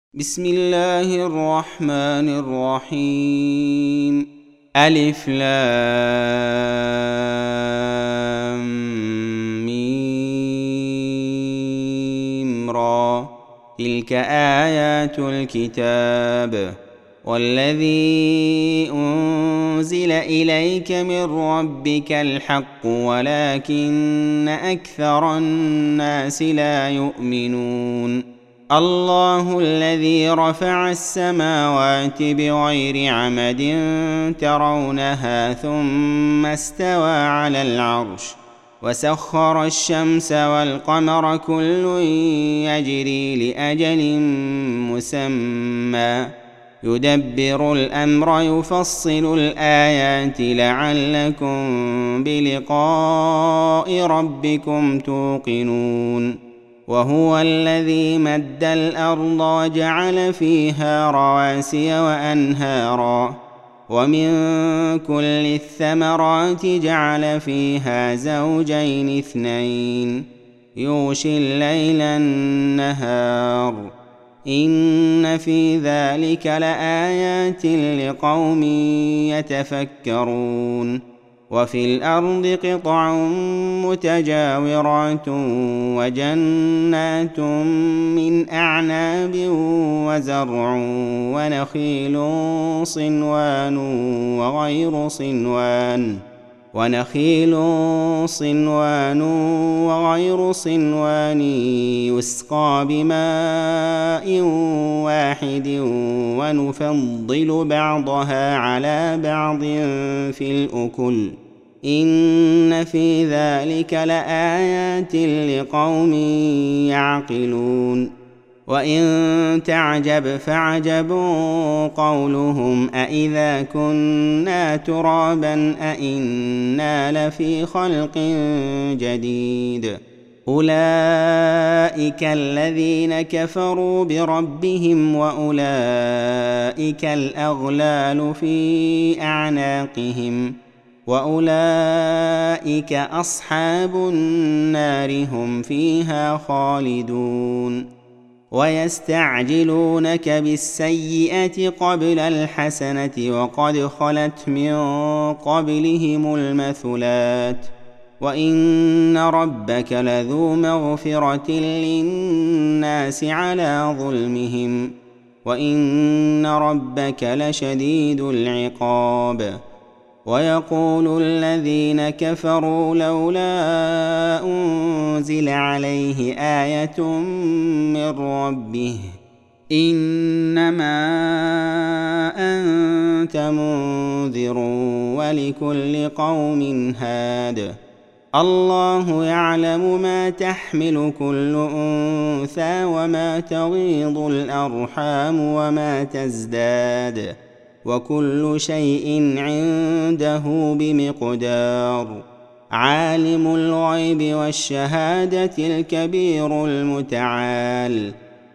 بسم الله الرحمن الرحيم. ألف لام ميم را. تلك آيات الكتاب والذي أنزل إليك من ربك الحق ولكن أكثر الناس لا يؤمنون. الله الذي رفع السماوات بغير عمد ترونها ثم استوى على العرش وسخر الشمس والقمر كل يجري لأجل مسمى يدبر الأمر يفصل الآيات لعلكم بلقاء ربكم توقنون. وهو الذي مد الأرض وجعل فيها رواسي وأنهارا ومن كل الثمرات جعل فيها زوجين اثنين يغشي الليل النهار إن في ذلك لآيات لقوم يتفكرون. وفي الأرض قطع متجاورات وجنات من أعناب وزرع ونخيل صنوان وغير صنوان يسقى بماء واحد ونفضل بعضها على بعض في الأكل إن في ذلك لآيات لقوم يعقلون. وإن تعجب فعجب قولهم أإذا كنا ترابا أإنا لفي خلق جديد أولئك الذين كفروا بربهم وأولئك الأغلال في أعناقهم وأولئك أصحاب النار هم فيها خالدون. ويستعجلونك بالسيئة قبل الحسنة وقد خلت من قبلهم المثلات وإن ربك لذو مغفرة للناس على ظلمهم وإن ربك لشديد العقاب. ويقول الذين كفروا لولا أنزل عليه آية من ربه إنما أنت منذر ولكل قوم هاد. الله يعلم ما تحمل كل أنثى وما تغيض الأرحام وما تزداد وكل شيء عنده بمقدار. عالم الغيب والشهادة الكبير المتعال.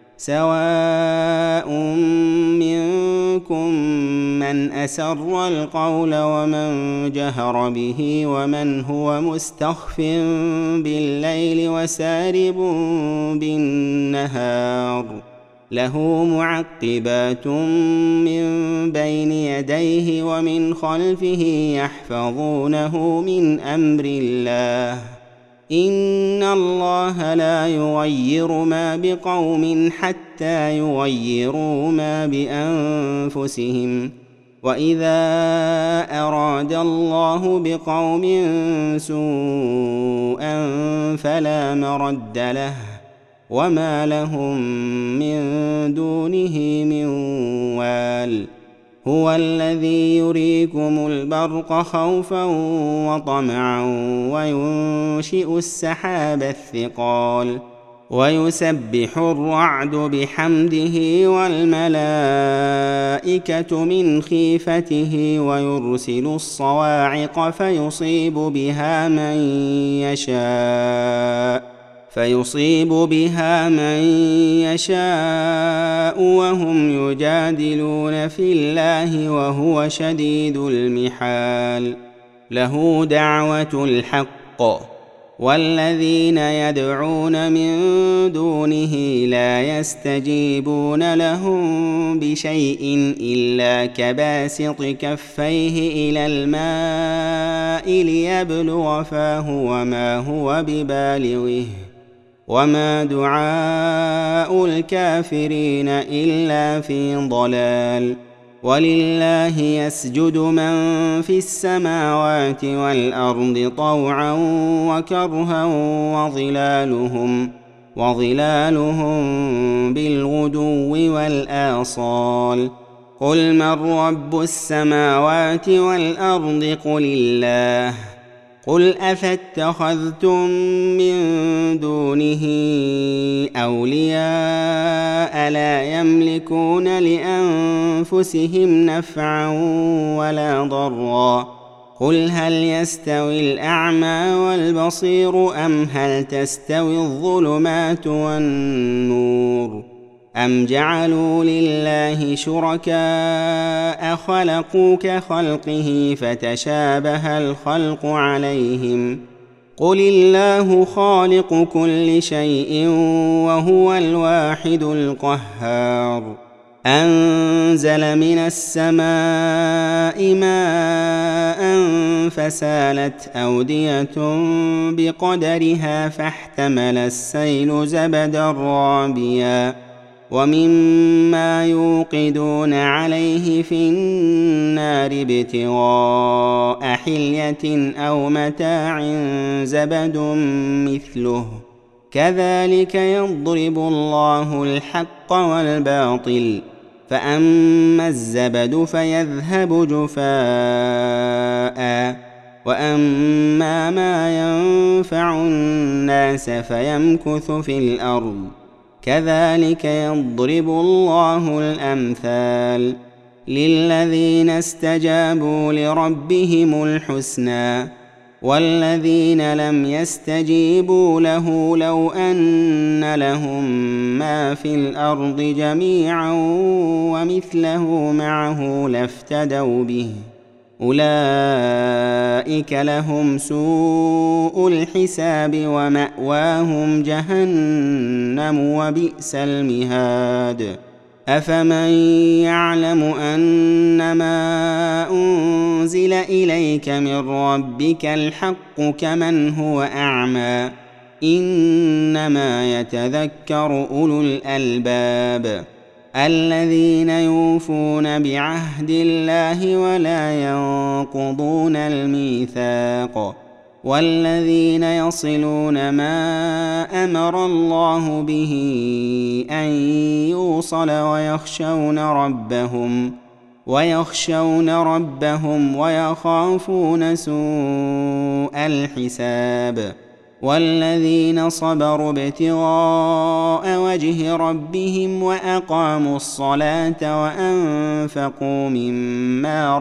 سواء منكم من أسر القول ومن جهر به ومن هو مستخف بالليل وسارب بالنهار له معقبات من بين يديه ومن خلفه يحفظونه من أمر الله إن الله لا يغير ما بقوم حتى يغيروا ما بأنفسهم وإذا أراد الله بقوم سوءا فلا مرد له وما لهم من دونه من وال. هو الذي يريكم البرق خوفا وطمعا وينشئ السحاب الثقال ويسبح الرعد بحمده والملائكة من خيفته ويرسل الصواعق فيصيب بها من يشاء وهم يجادلون في الله وهو شديد المحال. له دعوة الحق والذين يدعون من دونه لا يستجيبون لهم بشيء إلا كباسط كفيه إلى الماء ليبلغ فاه وما هو ببالغه وما دعاء الكافرين إلا في ضلال. ولله يسجد من في السماوات والأرض طوعا وكرها وظلالهم بالغدو والآصال. قل من رب السماوات والأرض قل الله. قل أفاتخذتم من دونه أولياء لا يملكون لأنفسهم نفعا ولا ضرا. قل هل يستوي الأعمى والبصير أم هل تستوي الظلمات والنور أم جعلوا لله شركاء خلقوا كخلقه فتشابه الخلق عليهم. قل الله خالق كل شيء وهو الواحد القهار. أنزل من السماء ماء فسالت أودية بقدرها فاحتمل السيل زبدا رابيا ومما يوقدون عليه في النار ابتغاء حلية أو متاع زبد مثله كذلك يضرب الله الحق والباطل. فأما الزبد فيذهب جفاء وأما ما ينفع الناس فيمكث في الأرض كذلك يضرب الله الأمثال. للذين استجابوا لربهم الحسنى والذين لم يستجيبوا له لو أن لهم ما في الأرض جميعا ومثله معه لافتدوا به أولئك لهم سوء الحساب ومأواهم جهنم وبئس المهاد. أفمن يعلم أنما أنزل إليك من ربك الحق كمن هو أعمى إنما يتذكر أولو الألباب الذين يوفون بعهد الله ولا ينقضون الميثاق والذين يصلون ما أمر الله به أن يوصل ويخشون ربهم ويخافون سوء الحساب. والذين صبروا ابتغاء وجه ربهم وأقاموا الصلاة وأنفقوا مما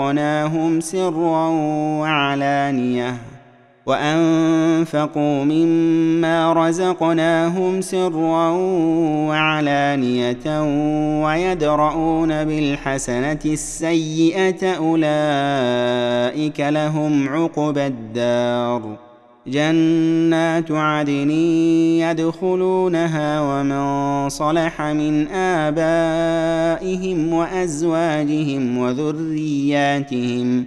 رزقناهم سرا وعلانية ويدرؤون بالحسنة السيئة أولئك لهم عقبى الدار جنات عدن يدخلونها ومن صلح من آبائهم وأزواجهم وذرياتهم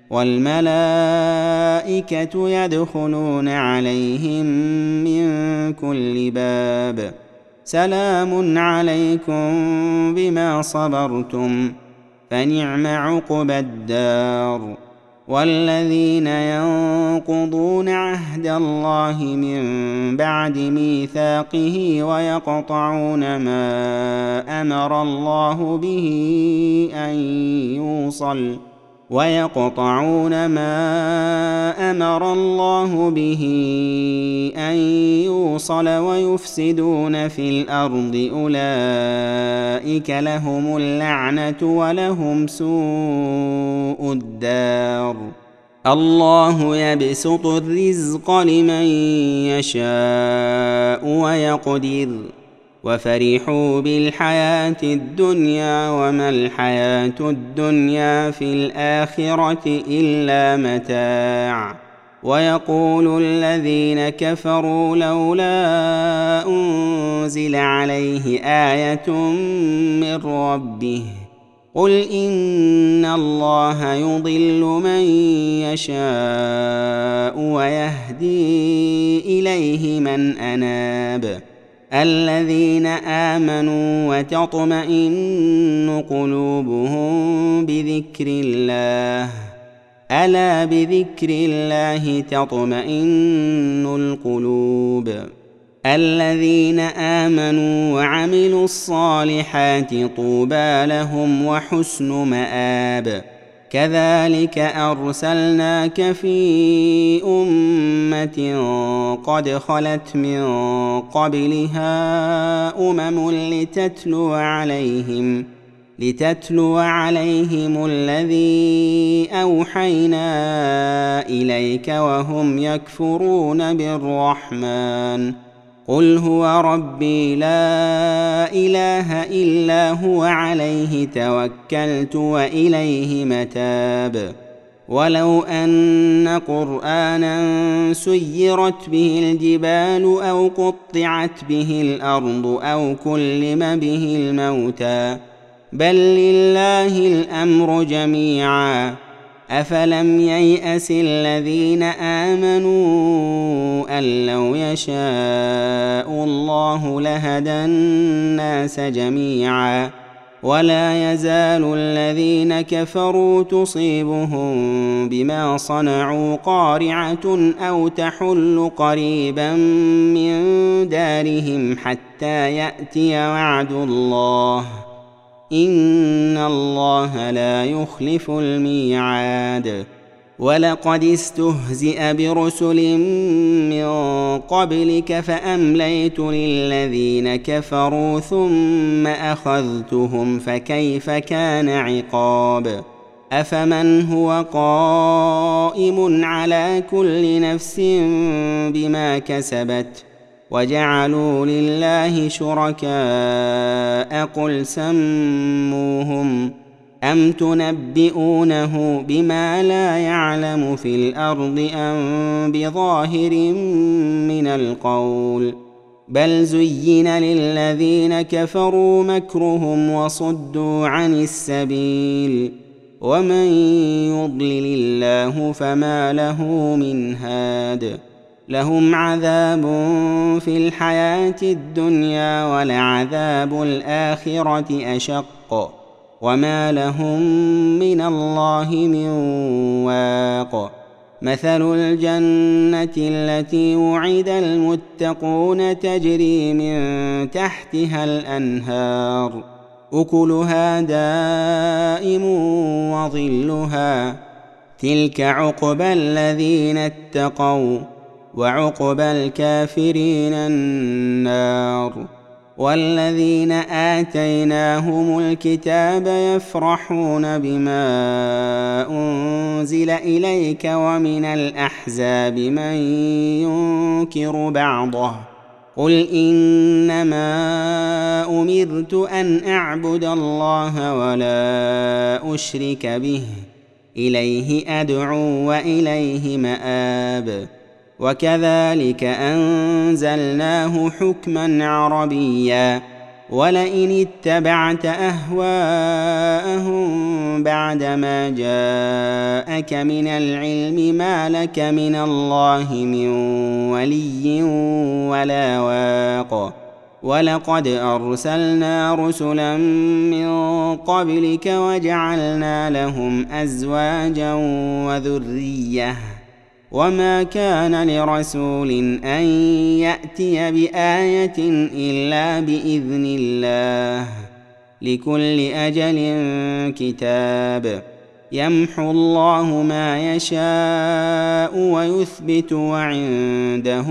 والملائكة يدخلون عليهم من كل باب سلام عليكم بما صبرتم فنعم عقبى الدار. والذين ينقضون عهد الله من بعد ميثاقه ويقطعون ما أمر الله به أن يوصل ويفسدون في الأرض أولئك لهم اللعنة ولهم سوء الدار. الله يبسط الرزق لمن يشاء ويقدر وفرحوا بالحياة الدنيا وما الحياة الدنيا في الآخرة إلا متاع ويقول الذين كفروا لولا أنزل عليه آية من ربه قل إن الله يضل من يشاء ويهدي إليه من أناب الذين آمنوا وتطمئن قلوبهم بذكر الله ألا بذكر الله تطمئن القلوب الذين آمنوا وعملوا الصالحات طوبى لهم وحسن مآب كذلك أرسلناك في أمة قد خلت من قبلها لتتلو عليهم الذي أوحينا إليك وهم يكفرون بالرحمن قل هو ربي لا إله إلا هو عليه توكلت وإليه متاب ولو أن قرآنا سيرت به الجبال أو قطعت به الأرض أو كلم به الموتى بل لله الأمر جميعا أفلم ييأس الذين آمنوا أن لو يشاء الله لهدى الناس جميعا ولا يزال الذين كفروا تصيبهم بما صنعوا قارعة أو تحل قريبا من دارهم حتى يأتي وعد الله إن الله لا يخلف الميعاد ولقد استهزئ برسل من قبلك فأمليت للذين كفروا ثم أخذتهم فكيف كان عقاب أفمن هو قائم على كل نفس بما كسبت وجعلوا لله شركاء قل سموهم أم تنبئونه بما لا يعلم في الأرض أم بظاهر من القول بل زين للذين كفروا مكرهم وصدوا عن السبيل ومن يضلل الله فما له من هاد لهم عذاب في الحياة الدنيا ولعذاب الآخرة أشق وما لهم من الله من واق مثل الجنة التي وعد المتقون تجري من تحتها الأنهار أكلها دائم وظلها تلك عقبى الذين اتقوا وعقبى الكافرين النار والذين آتيناهم الكتاب يفرحون بما أنزل إليك ومن الأحزاب من ينكر بعضه قل إنما أمرت أن أعبد الله ولا أشرك به إليه أدعو وإليه مآب وكذلك أنزلناه حكما عربيا ولئن اتبعت أهواءهم بعدما جاءك من العلم ما لك من الله من ولي ولا واق ولقد أرسلنا رسلا من قبلك وجعلنا لهم أزواجا وذرية وما كان لرسول أن يأتي بآية إلا بإذن الله لكل أجل كتاب يمحو الله ما يشاء ويثبت وعنده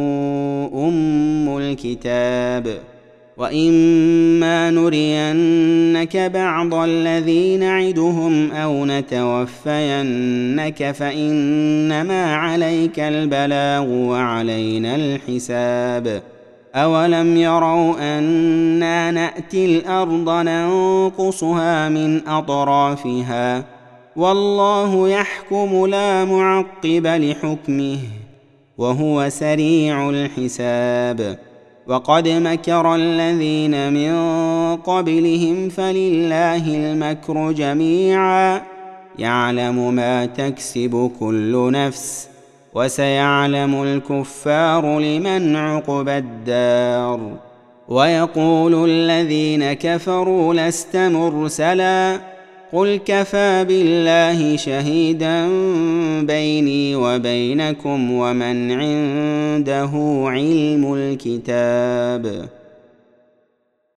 أم الكتاب وإما نرينك بعض الذي نعدهم أو نتوفينك فإنما عليك البلاغ وعلينا الحساب أولم يروا أنا نأتي الأرض ننقصها من أطرافها والله يحكم لا معقب لحكمه وهو سريع الحساب. وقد مكر الذين من قبلهم فلله المكر جميعا يعلم ما تكسب كل نفس وسيعلم الكفار لمن عقبى الدار. ويقول الذين كفروا لست مرسلا قل كفى بالله شهيدا بيني وبينكم ومن عنده علم الكتاب.